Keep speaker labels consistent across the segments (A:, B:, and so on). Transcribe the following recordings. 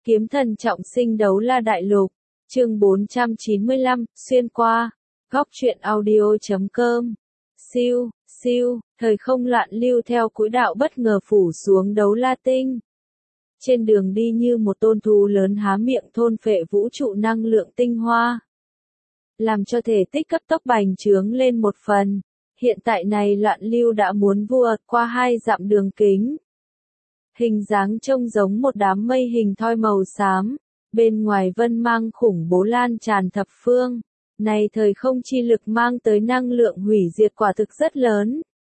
A: Kiếm thần trọng sinh đấu la đại lục, chương 495, xuyên qua, góc truyện audio.com. Siêu, thời không loạn lưu theo quỹ đạo bất ngờ phủ xuống đấu la tinh. Trên đường đi như một tôn thú lớn há miệng thôn phệ vũ trụ năng lượng tinh hoa. Làm cho thể tích cấp tốc bành trướng lên một phần. Hiện tại này loạn lưu đã muốn vượt qua 2 dặm đường kính. Hình dáng trông giống một đám mây hình thoi màu xám, bên ngoài vân mang khủng bố lan tràn thập phương. Này thời không chi lực mang tới năng lượng hủy diệt quả thực rất lớn.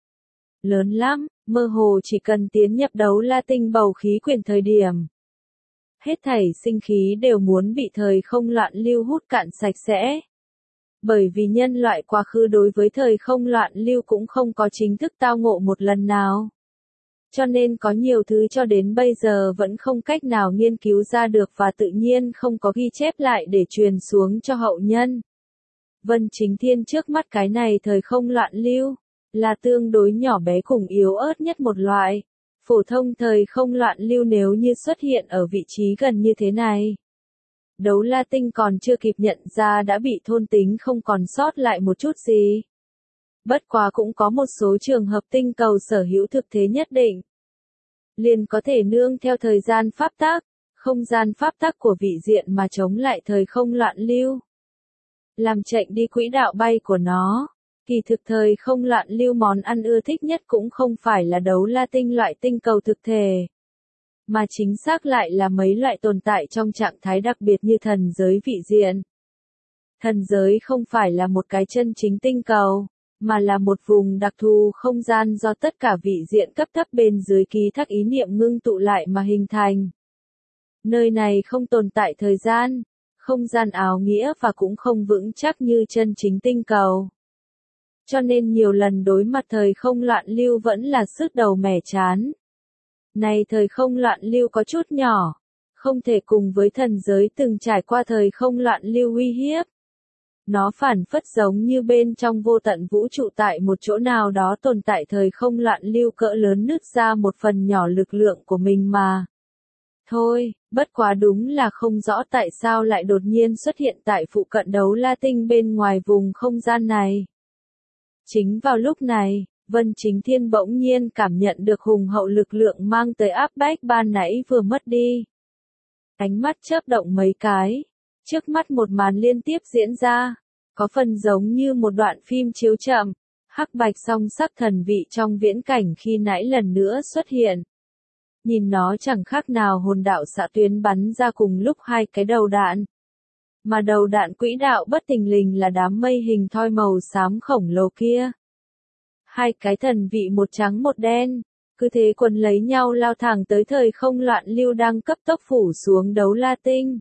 A: Lớn lắm, mơ hồ chỉ cần tiến nhập đấu la tinh bầu khí quyển thời điểm. Hết thảy sinh khí đều muốn bị thời không loạn lưu hút cạn sạch sẽ. Bởi vì nhân loại quá khứ đối với thời không loạn lưu cũng không có chính thức tao ngộ một lần nào. Cho nên có nhiều thứ cho đến bây giờ vẫn không cách nào nghiên cứu ra được và tự nhiên không có ghi chép lại để truyền xuống cho hậu nhân. Vân Chính Thiên trước mắt cái này thời không loạn lưu, là tương đối nhỏ bé cùng yếu ớt nhất một loại. Phổ thông thời không loạn lưu nếu như xuất hiện ở vị trí gần như thế này. Đấu la tinh còn chưa kịp nhận ra đã bị thôn tính không còn sót lại một chút gì. Bất quá cũng có một số trường hợp tinh cầu sở hữu thực thế nhất định. Liền có thể nương theo thời gian pháp tắc, không gian pháp tắc của vị diện mà chống lại thời không loạn lưu. Làm chạy đi quỹ đạo bay của nó. Kỳ thực thời không loạn lưu món ăn ưa thích nhất cũng không phải là đấu la tinh loại tinh cầu thực thể. Mà chính xác lại là mấy loại tồn tại trong trạng thái đặc biệt như thần giới vị diện. Thần giới không phải là một cái chân chính tinh cầu, mà là một vùng đặc thù không gian do tất cả vị diện cấp thấp bên dưới ký thác ý niệm ngưng tụ lại mà hình thành. Nơi này không tồn tại thời gian, không gian áo nghĩa và cũng không vững chắc như chân chính tinh cầu. Cho nên nhiều lần đối mặt thời không loạn lưu vẫn là sứt đầu mẻ chán. Này thời không loạn lưu có chút nhỏ, không thể cùng với thần giới từng trải qua thời không loạn lưu uy hiếp. Nó phản phất giống như bên trong vô tận vũ trụ tại một chỗ nào đó tồn tại thời không loạn lưu cỡ lớn nứt ra một phần nhỏ lực lượng của mình mà. Thôi, bất quá đúng là không rõ tại sao lại đột nhiên xuất hiện tại phụ cận đấu la tinh bên ngoài vùng không gian này. Chính vào lúc này, Vân Chính Thiên bỗng nhiên cảm nhận được hùng hậu lực lượng mang tới áp bách ban nãy vừa mất đi. Ánh mắt chớp động mấy cái, trước mắt một màn liên tiếp diễn ra, có phần giống như một đoạn phim chiếu chậm, hắc bạch song sắc thần vị trong viễn cảnh khi nãy lần nữa xuất hiện. Nhìn nó chẳng khác nào hồn đạo xạ tuyến bắn ra cùng lúc hai cái đầu đạn. Mà đầu đạn quỹ đạo bất thình lình là đám mây hình thoi màu xám khổng lồ kia. Hai cái thần vị một trắng một đen, cứ thế quấn lấy nhau lao thẳng tới thời không loạn lưu đang cấp tốc phủ xuống đấu la tinh.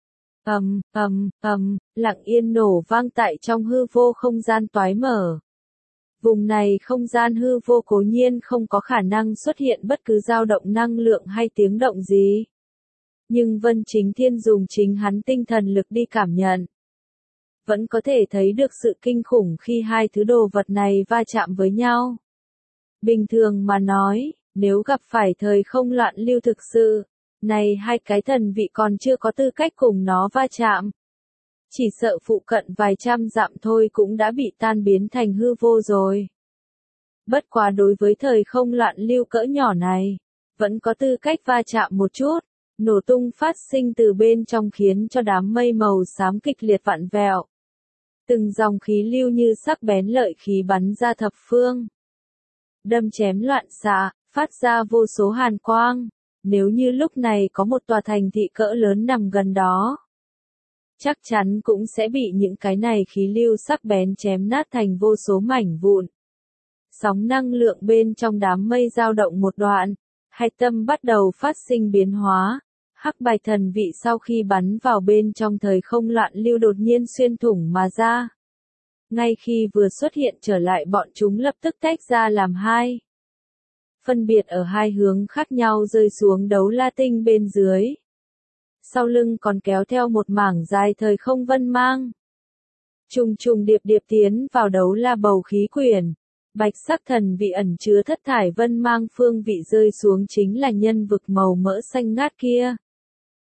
A: Lặng yên nổ vang tại trong hư vô không gian toái mở. Vùng này không gian hư vô cố nhiên không có khả năng xuất hiện bất cứ dao động năng lượng hay tiếng động gì. Nhưng Vân Chính Thiên dùng chính hắn tinh thần lực đi cảm nhận. Vẫn có thể thấy được sự kinh khủng khi hai thứ đồ vật này va chạm với nhau. Bình thường mà nói, nếu gặp phải thời không loạn lưu thực sự, này hai cái thần vị còn chưa có tư cách cùng nó va chạm. Chỉ sợ phụ cận vài trăm dặm thôi cũng đã bị tan biến thành hư vô rồi. Bất quá đối với thời không loạn lưu cỡ nhỏ này, vẫn có tư cách va chạm một chút, nổ tung phát sinh từ bên trong khiến cho đám mây màu xám kịch liệt vặn vẹo. Từng dòng khí lưu như sắc bén lợi khí bắn ra thập phương. Đâm chém loạn xạ, phát ra vô số hàn quang. Nếu như lúc này có một tòa thành thị cỡ lớn nằm gần đó, chắc chắn cũng sẽ bị những cái này khí lưu sắc bén chém nát thành vô số mảnh vụn. Sóng năng lượng bên trong đám mây dao động một đoạn, hạch tâm bắt đầu phát sinh biến hóa. Hắc bạch thần vị sau khi bắn vào bên trong thời không loạn lưu đột nhiên xuyên thủng mà ra. Ngay khi vừa xuất hiện trở lại bọn chúng lập tức tách ra làm hai. Phân biệt ở hai hướng khác nhau rơi xuống đấu la tinh bên dưới. Sau lưng còn kéo theo một mảng dài thời không vân mang. Trùng trùng điệp điệp tiến vào đấu la bầu khí quyển. Bạch sắc thần vị ẩn chứa thất thải vân mang phương vị rơi xuống chính là nhân vực màu mỡ xanh ngát kia.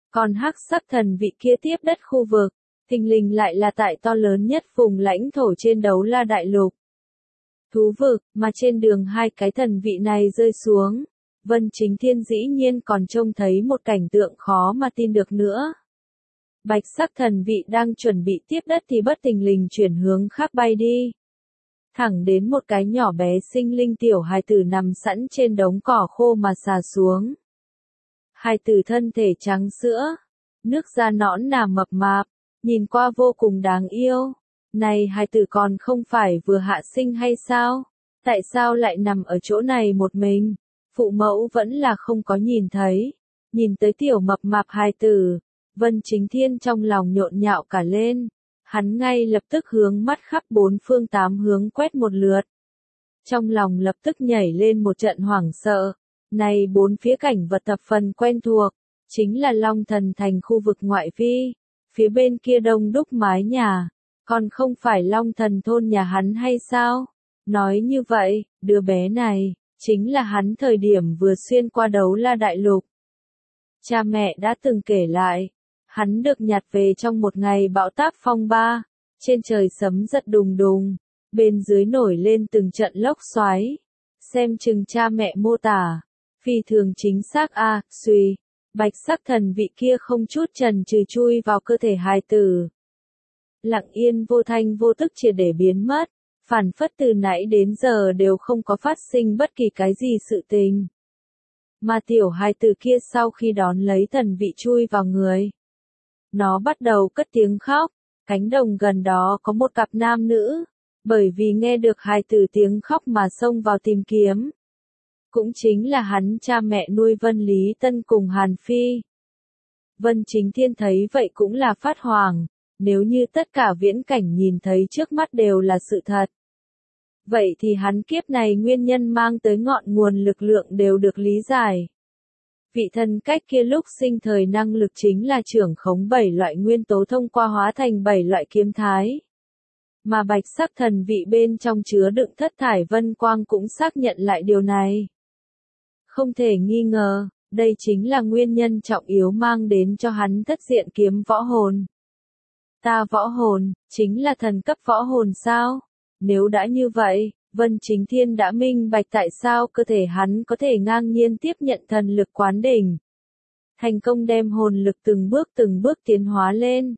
A: Còn hắc sắc thần vị kia tiếp đất khu vực, thình lình lại là tại to lớn nhất vùng lãnh thổ trên Đấu La Đại Lục. Thú vực, mà trên đường hai cái thần vị này rơi xuống, Vân Chính Thiên dĩ nhiên còn trông thấy một cảnh tượng khó mà tin được nữa. Bạch sắc thần vị đang chuẩn bị tiếp đất thì bất thình lình chuyển hướng khác bay đi. Thẳng đến một cái nhỏ bé sinh linh tiểu hài tử nằm sẵn trên đống cỏ khô mà xà xuống. Hài tử thân thể trắng sữa, nước da nõn nà mập mạp, nhìn qua vô cùng đáng yêu. Này hài tử còn không phải vừa hạ sinh hay sao? Tại sao lại nằm ở chỗ này một mình? Phụ mẫu vẫn là không có nhìn thấy. Nhìn tới tiểu mập mạp hài tử, Vân Chính Thiên trong lòng nhộn nhạo cả lên. Hắn ngay lập tức hướng mắt khắp bốn phương tám hướng quét một lượt. Trong lòng lập tức nhảy lên một trận hoảng sợ. Này bốn phía cảnh vật thập phần quen thuộc, chính là Long Thần Thành khu vực ngoại vi. Phía bên kia đông đúc mái nhà, còn không phải Long Thần thôn nhà hắn hay sao? Nói như vậy, đứa bé này, chính là hắn thời điểm vừa xuyên qua Đấu La Đại Lục. Cha mẹ đã từng kể lại, hắn được nhặt về trong một ngày bão táp phong ba, trên trời sấm giật đùng đùng, bên dưới nổi lên từng trận lốc xoáy. Xem chừng cha mẹ mô tả, phi thường chính xác suy, bạch sắc thần vị kia không chút chần chừ chui vào cơ thể hài tử. Lặng yên vô thanh vô tức triệt để biến mất, phản phất từ nãy đến giờ đều không có phát sinh bất kỳ cái gì sự tình. Mà tiểu hài tử kia sau khi đón lấy thần vị chui vào người, nó bắt đầu cất tiếng khóc. Cánh đồng gần đó có một cặp nam nữ, bởi vì nghe được hài tử tiếng khóc mà xông vào tìm kiếm. Cũng chính là hắn cha mẹ nuôi Vân Lý Tân cùng Hàn Phi. Vân Chính Thiên thấy vậy cũng là phát hoảng, nếu như tất cả viễn cảnh nhìn thấy trước mắt đều là sự thật. Vậy thì hắn kiếp này nguyên nhân mang tới ngọn nguồn lực lượng đều được lý giải. Vị thần cách kia lúc sinh thời năng lực chính là trưởng khống 7 loại nguyên tố thông qua hóa thành 7 loại kiếm thái. Mà bạch sắc thần vị bên trong chứa đựng thất thải vân quang cũng xác nhận lại điều này. Không thể nghi ngờ, đây chính là nguyên nhân trọng yếu mang đến cho hắn thất diện kiếm võ hồn. Ta võ hồn, chính là thần cấp võ hồn sao? Nếu đã như vậy, Vân Chính Thiên đã minh bạch tại sao cơ thể hắn có thể ngang nhiên tiếp nhận thần lực quán đỉnh. Thành công đem hồn lực từng bước tiến hóa lên.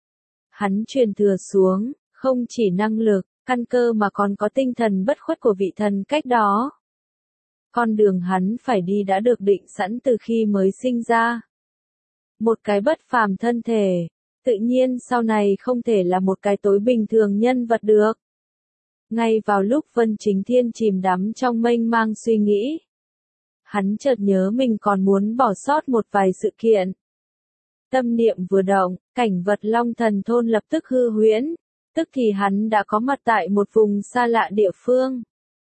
A: Hắn truyền thừa xuống, không chỉ năng lực, căn cơ mà còn có tinh thần bất khuất của vị thần cách đó. Con đường hắn phải đi đã được định sẵn từ khi mới sinh ra. Một cái bất phàm thân thể, tự nhiên sau này không thể là một cái tối bình thường nhân vật được. Ngay vào lúc Vân Chính Thiên chìm đắm trong mênh mang suy nghĩ, hắn chợt nhớ mình còn muốn bỏ sót một vài sự kiện. Tâm niệm vừa động, cảnh vật Long Thần thôn lập tức hư huyễn, tức thì hắn đã có mặt tại một vùng xa lạ địa phương.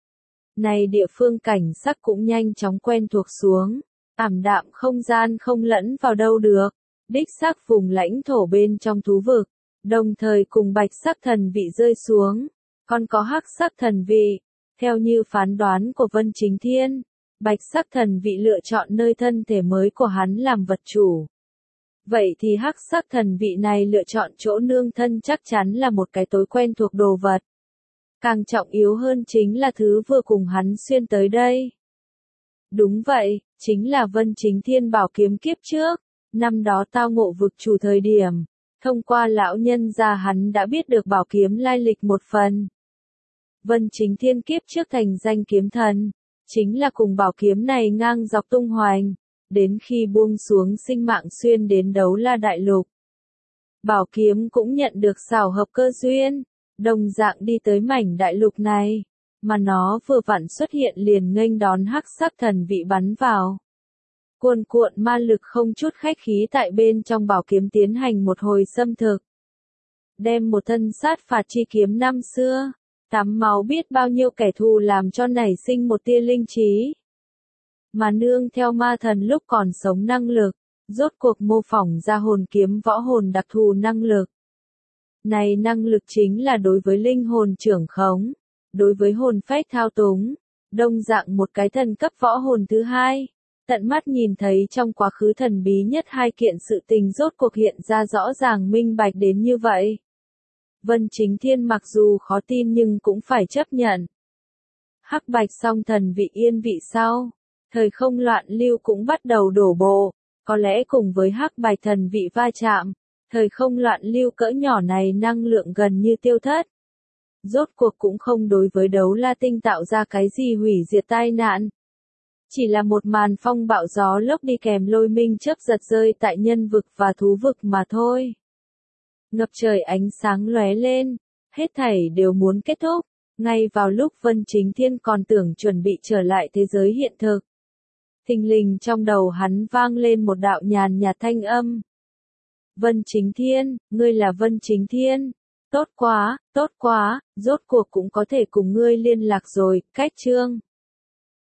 A: Này địa phương cảnh sắc cũng nhanh chóng quen thuộc xuống, ảm đạm không gian không lẫn vào đâu được, đích xác vùng lãnh thổ bên trong thú vực, đồng thời cùng bạch sắc thần vị rơi xuống, còn có hắc sắc thần vị. Theo như phán đoán của Vân Chính Thiên, bạch sắc thần vị lựa chọn nơi thân thể mới của hắn làm vật chủ. Vậy thì hắc sắc thần vị này lựa chọn chỗ nương thân chắc chắn là một cái tối quen thuộc đồ vật. Càng trọng yếu hơn chính là thứ vừa cùng hắn xuyên tới đây. Đúng vậy, chính là Vân Chính Thiên bảo kiếm kiếp trước, năm đó tao ngộ vực chủ thời điểm, thông qua lão nhân gia hắn đã biết được bảo kiếm lai lịch một phần. Vân Chính Thiên kiếp trước thành danh kiếm thần, chính là cùng bảo kiếm này ngang dọc tung hoành, đến khi buông xuống sinh mạng xuyên đến Đấu La Đại Lục. Bảo kiếm cũng nhận được xảo hợp cơ duyên, đồng dạng đi tới mảnh đại lục này, mà nó vừa vặn xuất hiện liền nghênh đón hắc sắc thần vị bắn vào. Cuồn cuộn ma lực không chút khách khí tại bên trong bảo kiếm tiến hành một hồi xâm thực. Đem một thân sát phạt chi kiếm năm xưa, tắm máu biết bao nhiêu kẻ thù làm cho nảy sinh một tia linh trí. Mà nương theo ma thần lúc còn sống năng lực, rốt cuộc mô phỏng ra hồn kiếm võ hồn đặc thù năng lực. Này năng lực chính là đối với linh hồn trưởng khống, đối với hồn phách thao túng, đồng dạng một cái thần cấp võ hồn thứ hai. Tận mắt nhìn thấy trong quá khứ thần bí nhất hai kiện sự tình rốt cuộc hiện ra rõ ràng minh bạch đến như vậy. Vân Chính Thiên mặc dù khó tin nhưng cũng phải chấp nhận. Hắc Bạch song thần vị yên vị sau, thời không loạn lưu cũng bắt đầu đổ bộ, có lẽ cùng với Hắc Bạch thần vị va chạm, thời không loạn lưu cỡ nhỏ này năng lượng gần như tiêu thất. Rốt cuộc cũng không đối với đấu la tinh tạo ra cái gì hủy diệt tai nạn. Chỉ là một màn phong bạo gió lốc đi kèm lôi minh chớp giật rơi tại nhân vực và thú vực mà thôi. Ngập trời ánh sáng lóe lên, hết thảy đều muốn kết thúc, ngay vào lúc Vân Chính Thiên còn tưởng chuẩn bị trở lại thế giới hiện thực. Thình lình trong đầu hắn vang lên một đạo nhàn nhạt thanh âm. Vân Chính Thiên, ngươi là Vân Chính Thiên. Tốt quá, rốt cuộc cũng có thể cùng ngươi liên lạc rồi, cách chương.